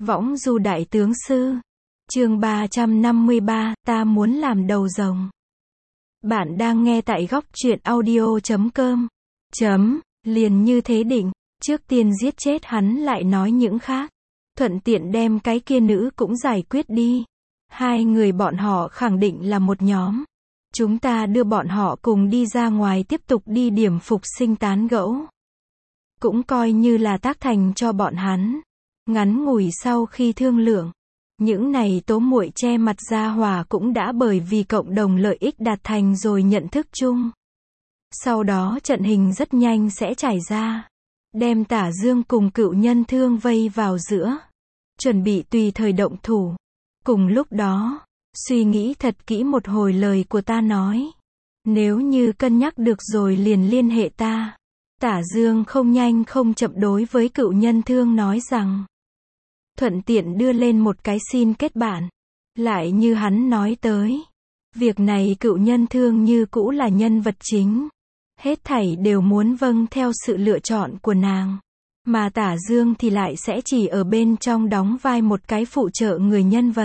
Võng du đại tướng sư. Chương 353, ta muốn làm đầu rồng. Bạn đang nghe tại góc truyện audio.com. Liền như thế định, trước tiên giết chết hắn lại nói những khác. Thuận tiện đem cái kia nữ cũng giải quyết đi. Hai người bọn họ khẳng định là một nhóm. Chúng ta đưa bọn họ cùng đi ra ngoài tiếp tục đi điểm phục sinh tán gẫu. Cũng coi như là tác thành cho bọn hắn. Ngắn ngủi sau khi thương lượng, những này tố muội che mặt gia hỏa cũng đã bởi vì cộng đồng lợi ích đạt thành rồi nhận thức chung. Sau đó trận hình rất nhanh sẽ trải ra. Đem Tả Dương cùng Cựu Nhân Thương vây vào giữa. Chuẩn bị tùy thời động thủ. Cùng lúc đó, suy nghĩ thật kỹ một hồi lời của ta nói. Nếu như cân nhắc được rồi liền liên hệ ta. Tả Dương không nhanh không chậm đối với Cựu Nhân Thương nói rằng. Thuận tiện đưa lên một cái xin kết bạn. Lại như hắn nói tới. Việc này Cựu Nhân Thương như cũ là nhân vật chính. Hết thảy đều muốn vâng theo sự lựa chọn của nàng. Mà Tả Dương thì lại sẽ chỉ ở bên trong đóng vai một cái phụ trợ người nhân vật.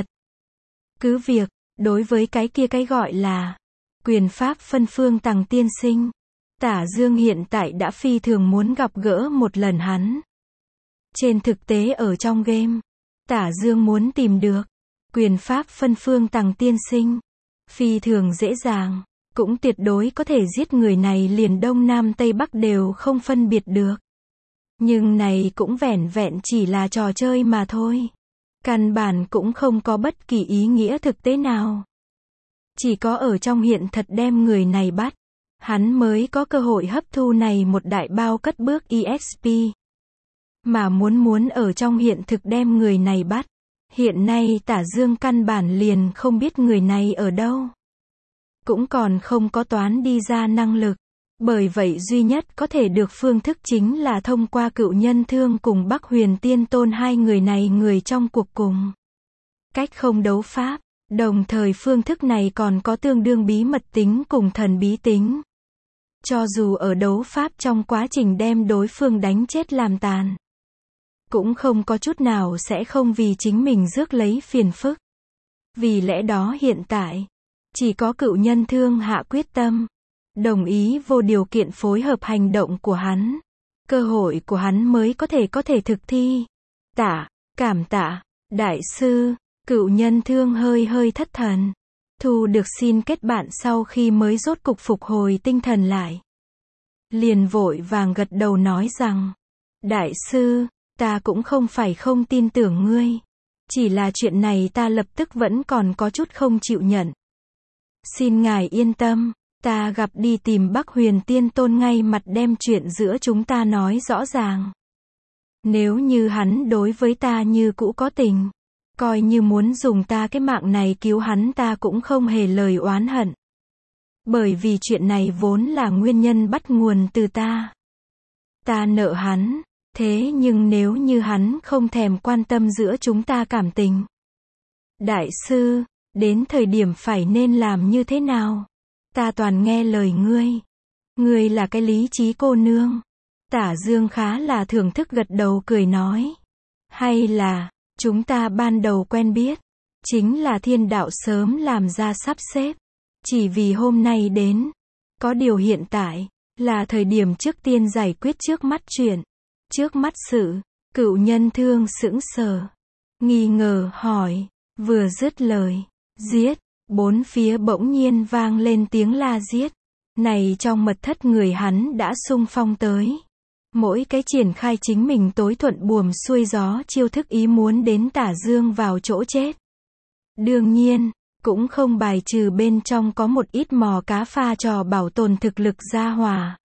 Cứ việc, đối với cái kia cái gọi là quyền pháp phân phương Tằng tiên sinh, Tả Dương hiện tại đã phi thường muốn gặp gỡ một lần hắn. Trên thực tế ở trong game, Tả Dương muốn tìm được quyền pháp phân phương Tằng tiên sinh phi thường dễ dàng, cũng tuyệt đối có thể giết người này liền đông nam tây bắc đều không phân biệt được. Nhưng này cũng vẻn vẹn chỉ là trò chơi mà thôi. Căn bản cũng không có bất kỳ ý nghĩa thực tế nào. Chỉ có ở trong hiện thật đem người này bắt, hắn mới có cơ hội hấp thu này một đại bao cất bước EXP. Mà muốn ở trong hiện thực đem người này bắt, hiện nay Tả Dương căn bản liền không biết người này ở đâu. Cũng còn không có toán đi ra năng lực. Bởi vậy duy nhất có thể được phương thức chính là thông qua Cựu Nhân Thương cùng Bắc Huyền Tiên Tôn hai người này người trong cuộc cùng. Cách không đấu pháp, đồng thời phương thức này còn có tương đương bí mật tính cùng thần bí tính. Cho dù ở đấu pháp trong quá trình đem đối phương đánh chết làm tàn, cũng không có chút nào sẽ không vì chính mình rước lấy phiền phức. Vì lẽ đó hiện tại, chỉ có Cựu Nhân Thương hạ quyết tâm. Đồng ý vô điều kiện phối hợp hành động của hắn. Cơ hội của hắn mới có thể thực thi. Cảm tạ, đại sư. Cựu Nhân Thương hơi thất thần. Thu được xin kết bạn sau khi mới rốt cục phục hồi tinh thần lại. Liền vội vàng gật đầu nói rằng. Đại sư, ta cũng không phải không tin tưởng ngươi. Chỉ là chuyện này ta lập tức vẫn còn có chút không chịu nhận. Xin ngài yên tâm. Ta gặp đi tìm Bắc Huyền Tiên Tôn ngay mặt đem chuyện giữa chúng ta nói rõ ràng. Nếu như hắn đối với ta như cũ có tình, coi như muốn dùng ta cái mạng này cứu hắn ta cũng không hề lời oán hận. Bởi vì chuyện này vốn là nguyên nhân bắt nguồn từ ta. Ta nợ hắn, thế nhưng nếu như hắn không thèm quan tâm giữa chúng ta cảm tình. Đại sư, đến thời điểm phải nên làm như thế nào? Ta toàn nghe lời ngươi. Ngươi là cái lý trí cô nương. Tả Dương khá là thưởng thức gật đầu cười nói. Hay là, chúng ta ban đầu quen biết, chính là thiên đạo sớm làm ra sắp xếp. Chỉ vì hôm nay đến. Có điều hiện tại, là thời điểm trước tiên giải quyết trước mắt chuyện. Trước mắt sự, Cựu Nhân Thương sững sờ. Nghi ngờ hỏi, vừa dứt lời, giết. Bốn phía bỗng nhiên vang lên tiếng la giết. Này trong mật thất người hắn đã xung phong tới. Mỗi cái triển khai chính mình tối thuận buồm xuôi gió chiêu thức ý muốn đến Tả Dương vào chỗ chết. Đương nhiên, cũng không bài trừ bên trong có một ít mò cá pha trò bảo tồn thực lực gia hòa.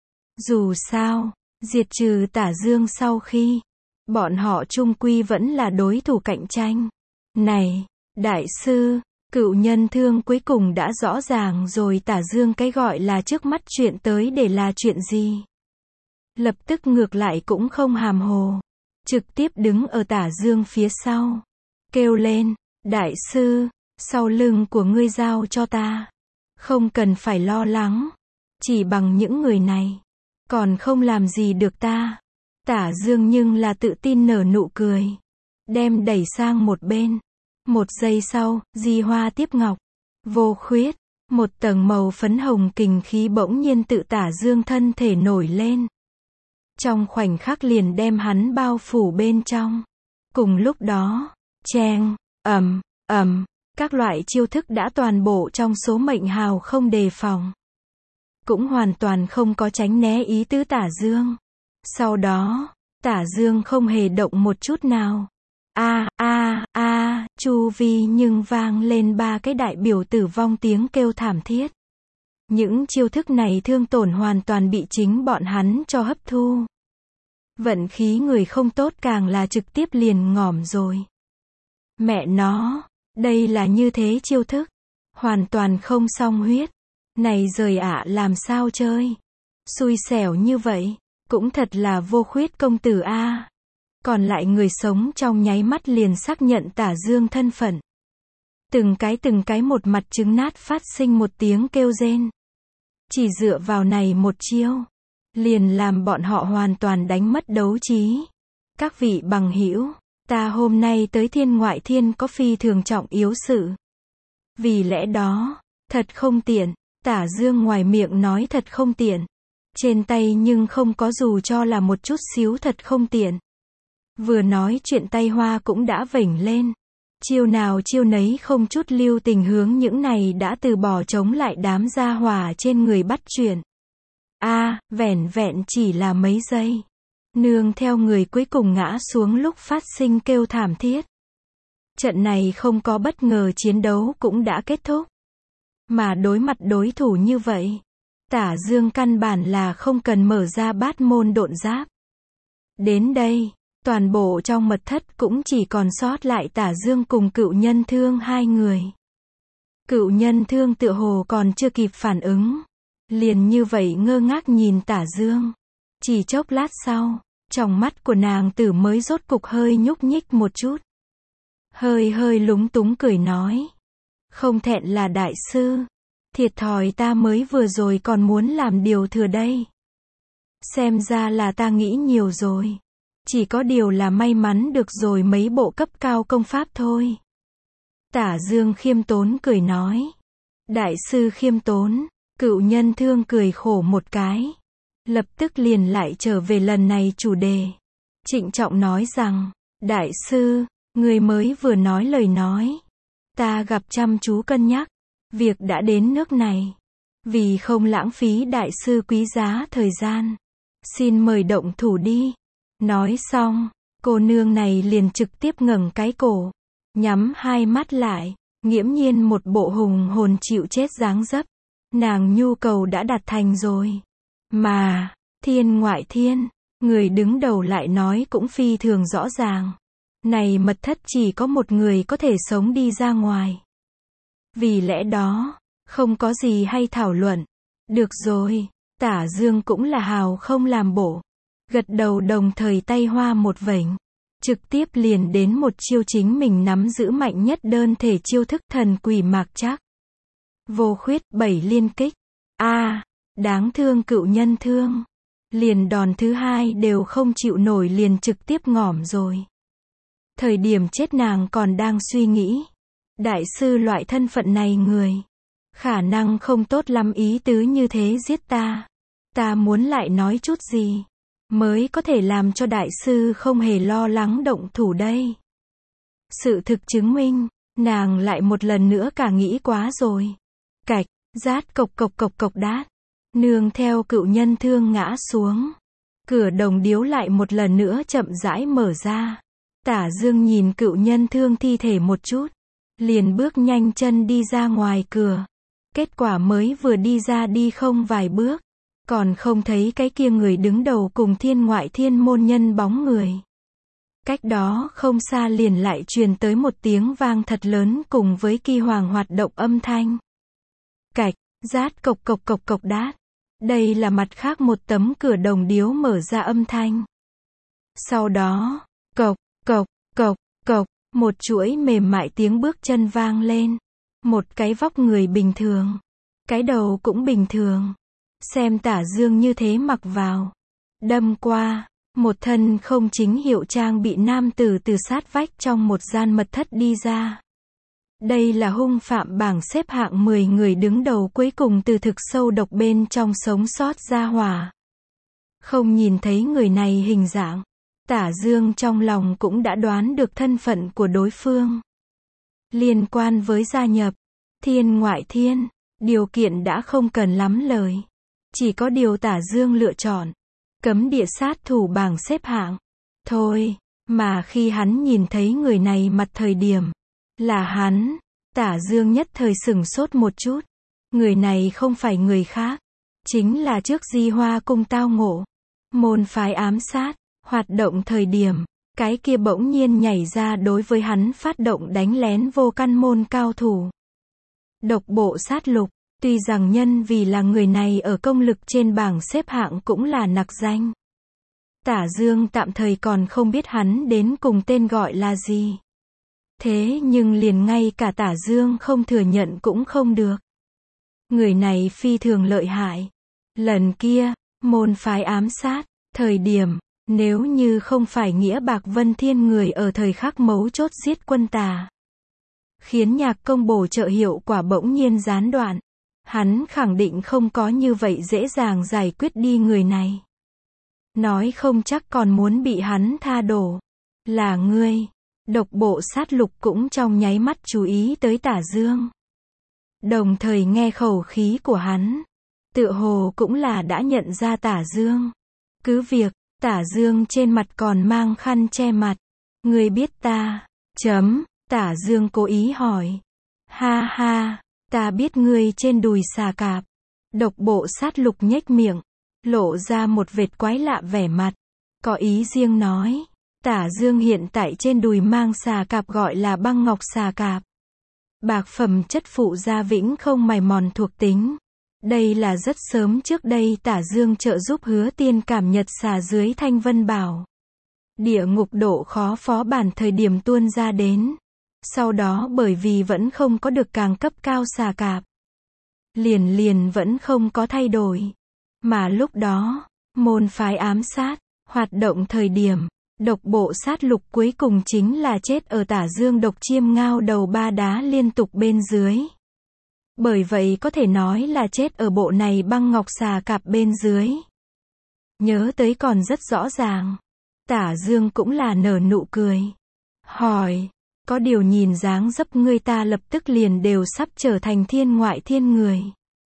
Dù sao, diệt trừ Tả Dương sau khi, bọn họ chung quy vẫn là đối thủ cạnh tranh. Này, đại sư, Cựu Nhân Thương cuối cùng đã rõ ràng rồi Tả Dương cái gọi là trước mắt chuyện tới để là chuyện gì. Lập tức ngược lại cũng không hàm hồ. Trực tiếp đứng ở Tả Dương phía sau. Kêu lên, đại sư, sau lưng của ngươi giao cho ta. Không cần phải lo lắng. Chỉ bằng những người này, còn không làm gì được ta. Tả Dương nhưng là tự tin nở nụ cười. đem đẩy sang một bên. Một giây sau, di hoa tiếp ngọc. Vô Khuyết, một tầng màu phấn hồng kình khí bỗng nhiên tự Tả Dương thân thể nổi lên. Trong khoảnh khắc liền đem hắn bao phủ bên trong. Cùng lúc đó, cheng, ầm, các loại chiêu thức đã toàn bộ trong số mệnh hào không đề phòng. Cũng hoàn toàn không có tránh né ý tứ Tả Dương. Sau đó, Tả Dương không hề động một chút nào. Chu vi nhưng vang lên 3 cái đại biểu tử vong tiếng kêu thảm thiết. Những chiêu thức này thương tổn hoàn toàn bị chính bọn hắn cho hấp thu. Vận khí người không tốt càng là trực tiếp liền ngỏm rồi. Mẹ nó, đây là như thế chiêu thức. Hoàn toàn không song huyết. Này rời ạ làm sao chơi. Xui xẻo như vậy, cũng thật là Vô Khuyết công tử a. Còn lại người sống trong nháy mắt liền xác nhận Tả Dương thân phận. Từng cái một mặt trứng nát phát sinh một tiếng kêu rên. Chỉ dựa vào này một chiêu, liền làm bọn họ hoàn toàn đánh mất đấu trí. Các vị bằng hữu, ta hôm nay tới Thiên Ngoại Thiên có phi thường trọng yếu sự. Vì lẽ đó, thật không tiện. Tả Dương ngoài miệng nói thật không tiện. Trên tay nhưng không có dù cho là một chút xíu thật không tiện. Vừa nói chuyện tay hoa cũng đã vểnh lên. Chiêu nào chiêu nấy không chút lưu tình hướng những này đã từ bỏ chống lại đám gia hỏa trên người bắt chuyện. Vẻn vẹn chỉ là mấy giây. Nương theo người cuối cùng ngã xuống lúc phát sinh kêu thảm thiết. Trận này không có bất ngờ chiến đấu cũng đã kết thúc. Mà đối mặt đối thủ như vậy, Tả Dương căn bản là không cần mở ra bát môn độn giáp. Đến đây, toàn bộ trong mật thất cũng chỉ còn sót lại Tả Dương cùng Cựu Nhân Thương 2 người. Cựu Nhân Thương tựa hồ còn chưa kịp phản ứng. Liền như vậy ngơ ngác nhìn Tả Dương. Chỉ chốc lát sau, trong mắt của nàng tử mới rốt cục hơi nhúc nhích một chút. Hơi lúng túng cười nói. Không thẹn là đại sư. Thiệt thòi ta mới vừa rồi còn muốn làm điều thừa đây. Xem ra là ta nghĩ nhiều rồi. Chỉ có điều là may mắn được rồi mấy bộ cấp cao công pháp thôi. Tả Dương khiêm tốn cười nói. Đại sư khiêm tốn. Cựu Nhân Thương cười khổ một cái. Lập tức liền lại trở về lần này chủ đề. Trịnh trọng nói rằng, đại sư, người mới vừa nói lời nói. Ta gặp chăm chú cân nhắc. Việc đã đến nước này. Vì không lãng phí đại sư quý giá thời gian. Xin mời động thủ đi. Nói xong, cô nương này liền trực tiếp ngẩng cái cổ. Nhắm hai mắt lại. Nghiễm nhiên một bộ hùng hồn chịu chết dáng dấp. Nàng nhu cầu đã đạt thành rồi. Mà, Thiên Ngoại Thiên, người đứng đầu lại nói cũng phi thường rõ ràng. Này mật thất chỉ có một người có thể sống đi ra ngoài. Vì lẽ đó, không có gì hay thảo luận. Được rồi, Tả Dương cũng là hào không làm bộ. Gật đầu đồng thời tay hoa một vểnh. Trực tiếp liền đến một chiêu chính mình nắm giữ mạnh nhất đơn thể chiêu thức thần quỷ mạc trác. Vô Khuyết 7 liên kích. Đáng thương Cựu Nhân Thương. Liền đòn thứ hai đều không chịu nổi liền trực tiếp ngỏm rồi. Thời điểm chết nàng còn đang suy nghĩ. Đại sư loại thân phận này người. Khả năng không tốt lắm ý tứ như thế giết ta. Ta muốn lại nói chút gì. Mới có thể làm cho đại sư không hề lo lắng động thủ đây. Sự thực chứng minh, nàng lại một lần nữa cả nghĩ quá rồi. Cạch, rát cộc cộc cộc cộc đát. Nương theo Cựu Nhân Thương ngã xuống. Cửa đồng điếu lại một lần nữa chậm rãi mở ra. Tả Dương nhìn Cựu Nhân Thương thi thể một chút. Liền bước nhanh chân đi ra ngoài cửa. Kết quả mới vừa đi ra đi không vài bước. Còn không thấy cái kia người đứng đầu cùng Thiên Ngoại Thiên môn nhân bóng người. Cách đó không xa liền lại truyền tới một tiếng vang thật lớn cùng với kỳ hoàng hoạt động âm thanh. Cạch, rát cộc cộc cộc cộc đát. Đây là mặt khác một tấm cửa đồng điếu mở ra âm thanh. Sau đó, cộc, cộc, cộc, cộc, một chuỗi mềm mại tiếng bước chân vang lên. Một cái vóc người bình thường. Cái đầu cũng bình thường. Xem Tả Dương như thế mặc vào. Đâm qua, Một thân không chính hiệu trang bị nam tử từ sát vách trong một gian mật thất đi ra. Đây là hung phạm bảng xếp hạng 10 người đứng đầu cuối cùng từ thực sâu độc bên trong sống sót ra hỏa. Không nhìn thấy người này hình dạng, Tả Dương trong lòng cũng đã đoán được thân phận của đối phương. Liên quan với gia nhập Thiên Ngoại Thiên, điều kiện đã không cần lắm lời. Chỉ có điều Tả Dương lựa chọn cấm địa sát thủ bảng xếp hạng thôi, mà khi hắn nhìn thấy người này mặt thời điểm là hắn, Tả Dương nhất thời sửng sốt một chút. Người này không phải người khác, chính là trước Di Hoa Cung tao ngộ môn phái ám sát, hoạt động thời điểm, cái kia bỗng nhiên nhảy ra đối với hắn phát động đánh lén vô căn môn cao thủ. Độc bộ sát lục, tuy rằng nhân vì là người này ở công lực trên bảng xếp hạng cũng là nặc danh. Tả Dương tạm thời còn không biết hắn đến cùng tên gọi là gì. Thế nhưng liền ngay cả Tả Dương không thừa nhận cũng không được. Người này phi thường lợi hại. Lần kia, môn phái ám sát, thời điểm, nếu như không phải Nghĩa Bạc Vân Thiên người ở thời khắc mấu chốt giết quân Tà, khiến nhạc công bổ trợ hiệu quả bỗng nhiên gián đoạn, hắn khẳng định không có như vậy dễ dàng giải quyết đi người này. Nói không chắc còn muốn bị hắn tha đổ. Là ngươi. Độc bộ sát lục cũng trong nháy mắt chú ý tới Tả Dương. Đồng thời nghe khẩu khí của hắn, tựa hồ cũng là đã nhận ra Tả Dương. Cứ việc, Tả Dương trên mặt còn mang khăn che mặt. Ngươi biết ta? Tả Dương cố ý hỏi. Ha ha, ta biết ngươi trên đùi xà cạp. Độc bộ sát lục nhếch miệng, lộ ra một vệt quái lạ vẻ mặt. Có ý riêng nói. Tả Dương hiện tại trên đùi mang xà cạp gọi là băng ngọc xà cạp. Bạc phẩm chất phụ gia vĩnh không mài mòn thuộc tính. Đây là rất sớm trước đây Tả Dương trợ giúp Hứa Tiên cảm nhật xà dưới Thanh Vân Bảo. Địa ngục độ khó phó bản thời điểm tuôn ra đến. Sau đó bởi vì vẫn không có được càng cấp cao xà cạp, liền vẫn không có thay đổi. Mà lúc đó, môn phái ám sát, hoạt động thời điểm, độc bộ sát lục cuối cùng chính là chết ở Tả Dương độc chiêm ngao đầu ba đá liên tục bên dưới. Bởi vậy có thể nói là chết ở bộ này băng ngọc xà cạp bên dưới. Nhớ tới còn rất rõ ràng. Tả Dương cũng là nở nụ cười. Hỏi, có điều nhìn dáng dấp ngươi ta lập tức liền đều sắp trở thành Thiên Ngoại Thiên người.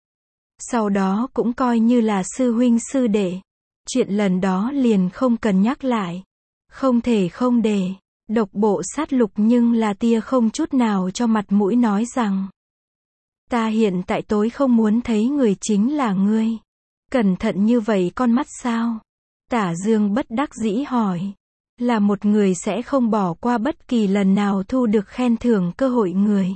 Sau đó cũng coi như là sư huynh sư đệ. Chuyện lần đó liền không cần nhắc lại. Không thể không để. Độc bộ sát lục nhưng là tia không chút nào cho mặt mũi nói rằng. Ta hiện tại tối không muốn thấy người chính là ngươi. Cẩn thận như vậy con mắt sao? Tả Dương bất đắc dĩ hỏi. Là một người sẽ không bỏ qua bất kỳ lần nào thu được khen thưởng cơ hội người.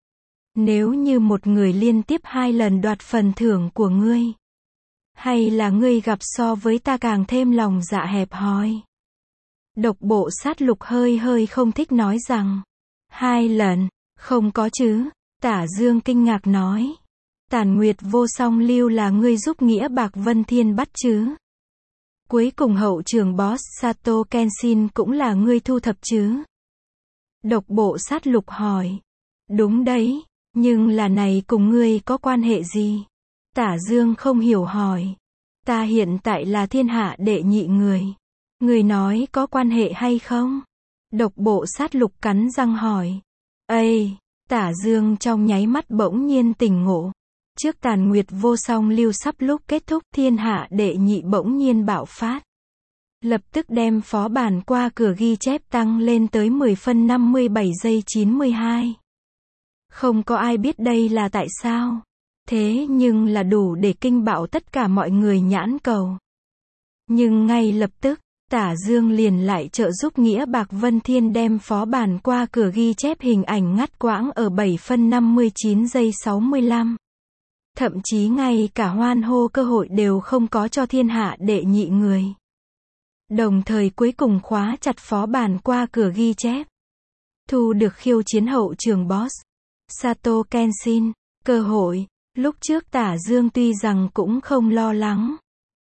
Nếu như một người liên tiếp 2 lần đoạt phần thưởng của ngươi, hay là ngươi gặp so với ta càng thêm lòng dạ hẹp hòi? Độc bộ sát lục hơi không thích nói rằng. 2 lần, không có chứ. Tả Dương kinh ngạc nói. Tàn Nguyệt Vô Song Lưu là ngươi giúp Nghĩa Bạc Vân Thiên bắt chứ? Cuối cùng hậu trường boss Sato Kenshin cũng là ngươi thu thập chứ? Độc bộ sát lục hỏi. Đúng đấy, nhưng là này cùng ngươi có quan hệ gì? Tả Dương không hiểu hỏi. Ta hiện tại là thiên hạ đệ nhị người. Người nói có quan hệ hay không? Độc bộ sát lục cắn răng hỏi. Ây, Tả Dương trong nháy mắt bỗng nhiên tỉnh ngộ. Trước Tàn Nguyệt Vô Song Lưu sắp lúc kết thúc, thiên hạ đệ nhị bỗng nhiên bạo phát. Lập tức đem phó bản qua cửa ghi chép tăng lên tới 10 phân 57 giây 92. Không có ai biết đây là tại sao. Thế nhưng là đủ để kinh bạo tất cả mọi người nhãn cầu. Nhưng ngay lập tức, Tả Dương liền lại trợ giúp Nghĩa Bạc Vân Thiên đem phó bản qua cửa ghi chép hình ảnh ngắt quãng ở 7 phân 59 giây 65. Thậm chí ngay cả hoan hô cơ hội đều không có cho thiên hạ đệ nhị người. Đồng thời cuối cùng khóa chặt phó bản qua cửa ghi chép. Thu được khiêu chiến hậu trường boss Sato Kenshin. Cơ hội, lúc trước Tả Dương tuy rằng cũng không lo lắng.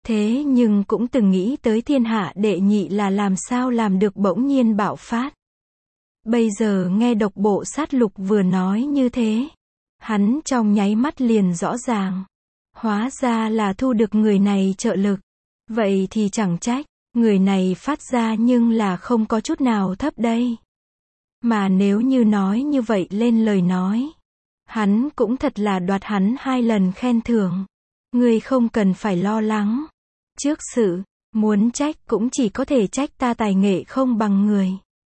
Thế nhưng cũng từng nghĩ tới thiên hạ đệ nhị là làm sao làm được bỗng nhiên bạo phát. Bây giờ nghe độc bộ sát lục vừa nói như thế, hắn trong nháy mắt liền rõ ràng. Hóa ra là thu được người này trợ lực. Vậy thì chẳng trách, người này phát ra nhưng là không có chút nào thấp đây. Mà nếu như nói như vậy lên lời nói, hắn cũng thật là đoạt hắn 2 lần khen thưởng. Ngươi không cần phải lo lắng. Trước sự, muốn trách cũng chỉ có thể trách ta tài nghệ không bằng người.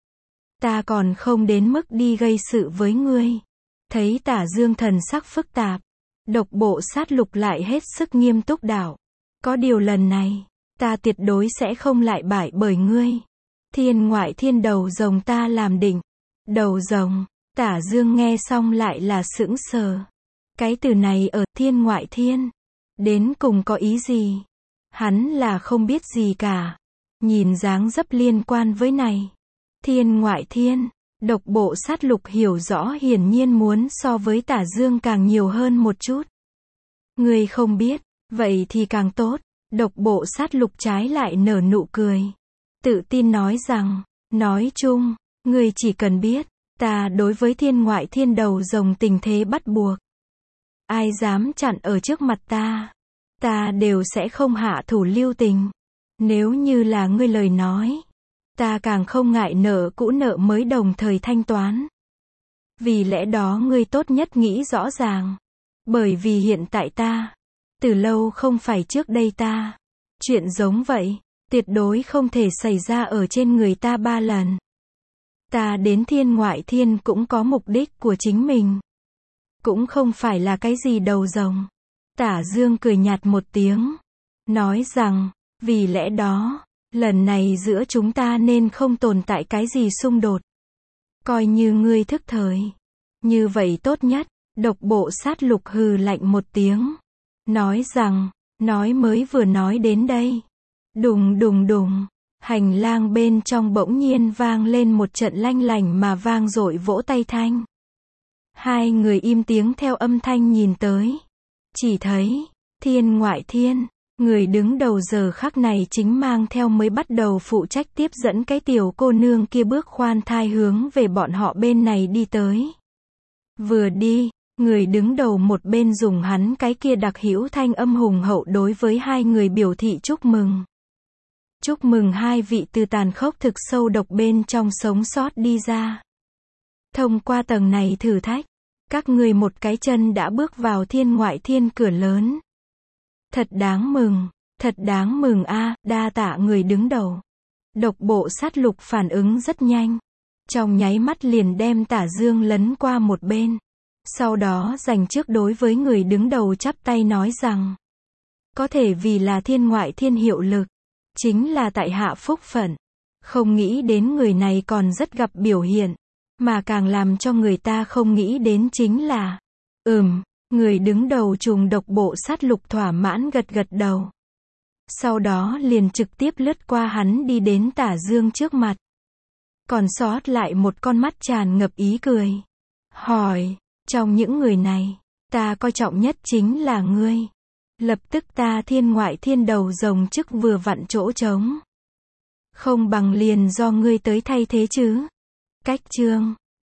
Ta còn không đến mức đi gây sự với ngươi. Thấy Tả Dương thần sắc phức tạp, độc bộ sát lục lại hết sức nghiêm túc đạo. Có điều lần này, ta tuyệt đối sẽ không lại bại bởi ngươi. Thiên ngoại thiên đầu rồng ta làm định. Đầu rồng, Tả Dương nghe xong lại là sững sờ. Cái từ này ở thiên ngoại thiên, đến cùng có ý gì? Hắn là không biết gì cả. Nhìn dáng dấp liên quan với này. Thiên ngoại thiên, độc bộ sát lục hiểu rõ hiển nhiên muốn so với Tả Dương càng nhiều hơn một chút. Ngươi không biết, vậy thì càng tốt. Độc bộ sát lục trái lại nở nụ cười. Tự tin nói rằng, nói chung, ngươi chỉ cần biết, ta đối với thiên ngoại thiên đầu rồng tình thế bắt buộc. Ai dám chặn ở trước mặt ta đều sẽ không hạ thủ lưu tình. Nếu như là ngươi lời nói, ta càng không ngại nợ cũ nợ mới đồng thời thanh toán. Vì lẽ đó ngươi tốt nhất nghĩ rõ ràng. Bởi vì hiện tại ta, từ lâu không phải trước đây ta. Chuyện giống vậy, tuyệt đối không thể xảy ra ở trên người ta 3 lần. Ta đến thiên ngoại thiên cũng có mục đích của chính mình. Cũng không phải là cái gì đầu rồng. Tả Dương cười nhạt một tiếng. Nói rằng, vì lẽ đó, lần này giữa chúng ta nên không tồn tại cái gì xung đột. Coi như ngươi thức thời. Như vậy tốt nhất. Độc bộ sát lục hừ lạnh một tiếng. Nói rằng, nói mới vừa nói đến đây. Đùng đùng đùng. Hành lang bên trong bỗng nhiên vang lên một trận lanh lảnh mà vang dội vỗ tay thanh. Hai người im tiếng theo âm thanh nhìn tới. Chỉ thấy, thiên ngoại thiên, người đứng đầu giờ khắc này chính mang theo mới bắt đầu phụ trách tiếp dẫn cái tiểu cô nương kia bước khoan thai hướng về bọn họ bên này đi tới. Vừa đi, người đứng đầu một bên dùng hắn cái kia đặc hữu thanh âm hùng hậu đối với hai người biểu thị chúc mừng. Chúc mừng hai vị từ tàn khốc thực sâu độc bên trong sống sót đi ra. Thông qua tầng này thử thách, các người một cái chân đã bước vào thiên ngoại thiên cửa lớn. Thật đáng mừng a, đa tạ người đứng đầu. Độc bộ sát lục phản ứng rất nhanh. Trong nháy mắt liền đem Tả Dương lấn qua một bên. Sau đó dành trước đối với người đứng đầu chắp tay nói rằng, có thể vì là thiên ngoại thiên hiệu lực, chính là tại hạ phúc phận. Không nghĩ đến người này còn rất gặp biểu hiện, mà càng làm cho người ta không nghĩ đến chính là, người đứng đầu trùng độc bộ sát lục thỏa mãn gật gật đầu. Sau đó liền trực tiếp lướt qua hắn đi đến Tả Dương trước mặt. Còn sót lại một con mắt tràn ngập ý cười. Hỏi, trong những người này, ta coi trọng nhất chính là ngươi. Lập tức ta thiên ngoại thiên đầu rồng chức vừa vặn chỗ trống. Không bằng liền do ngươi tới thay thế chứ. Cách chương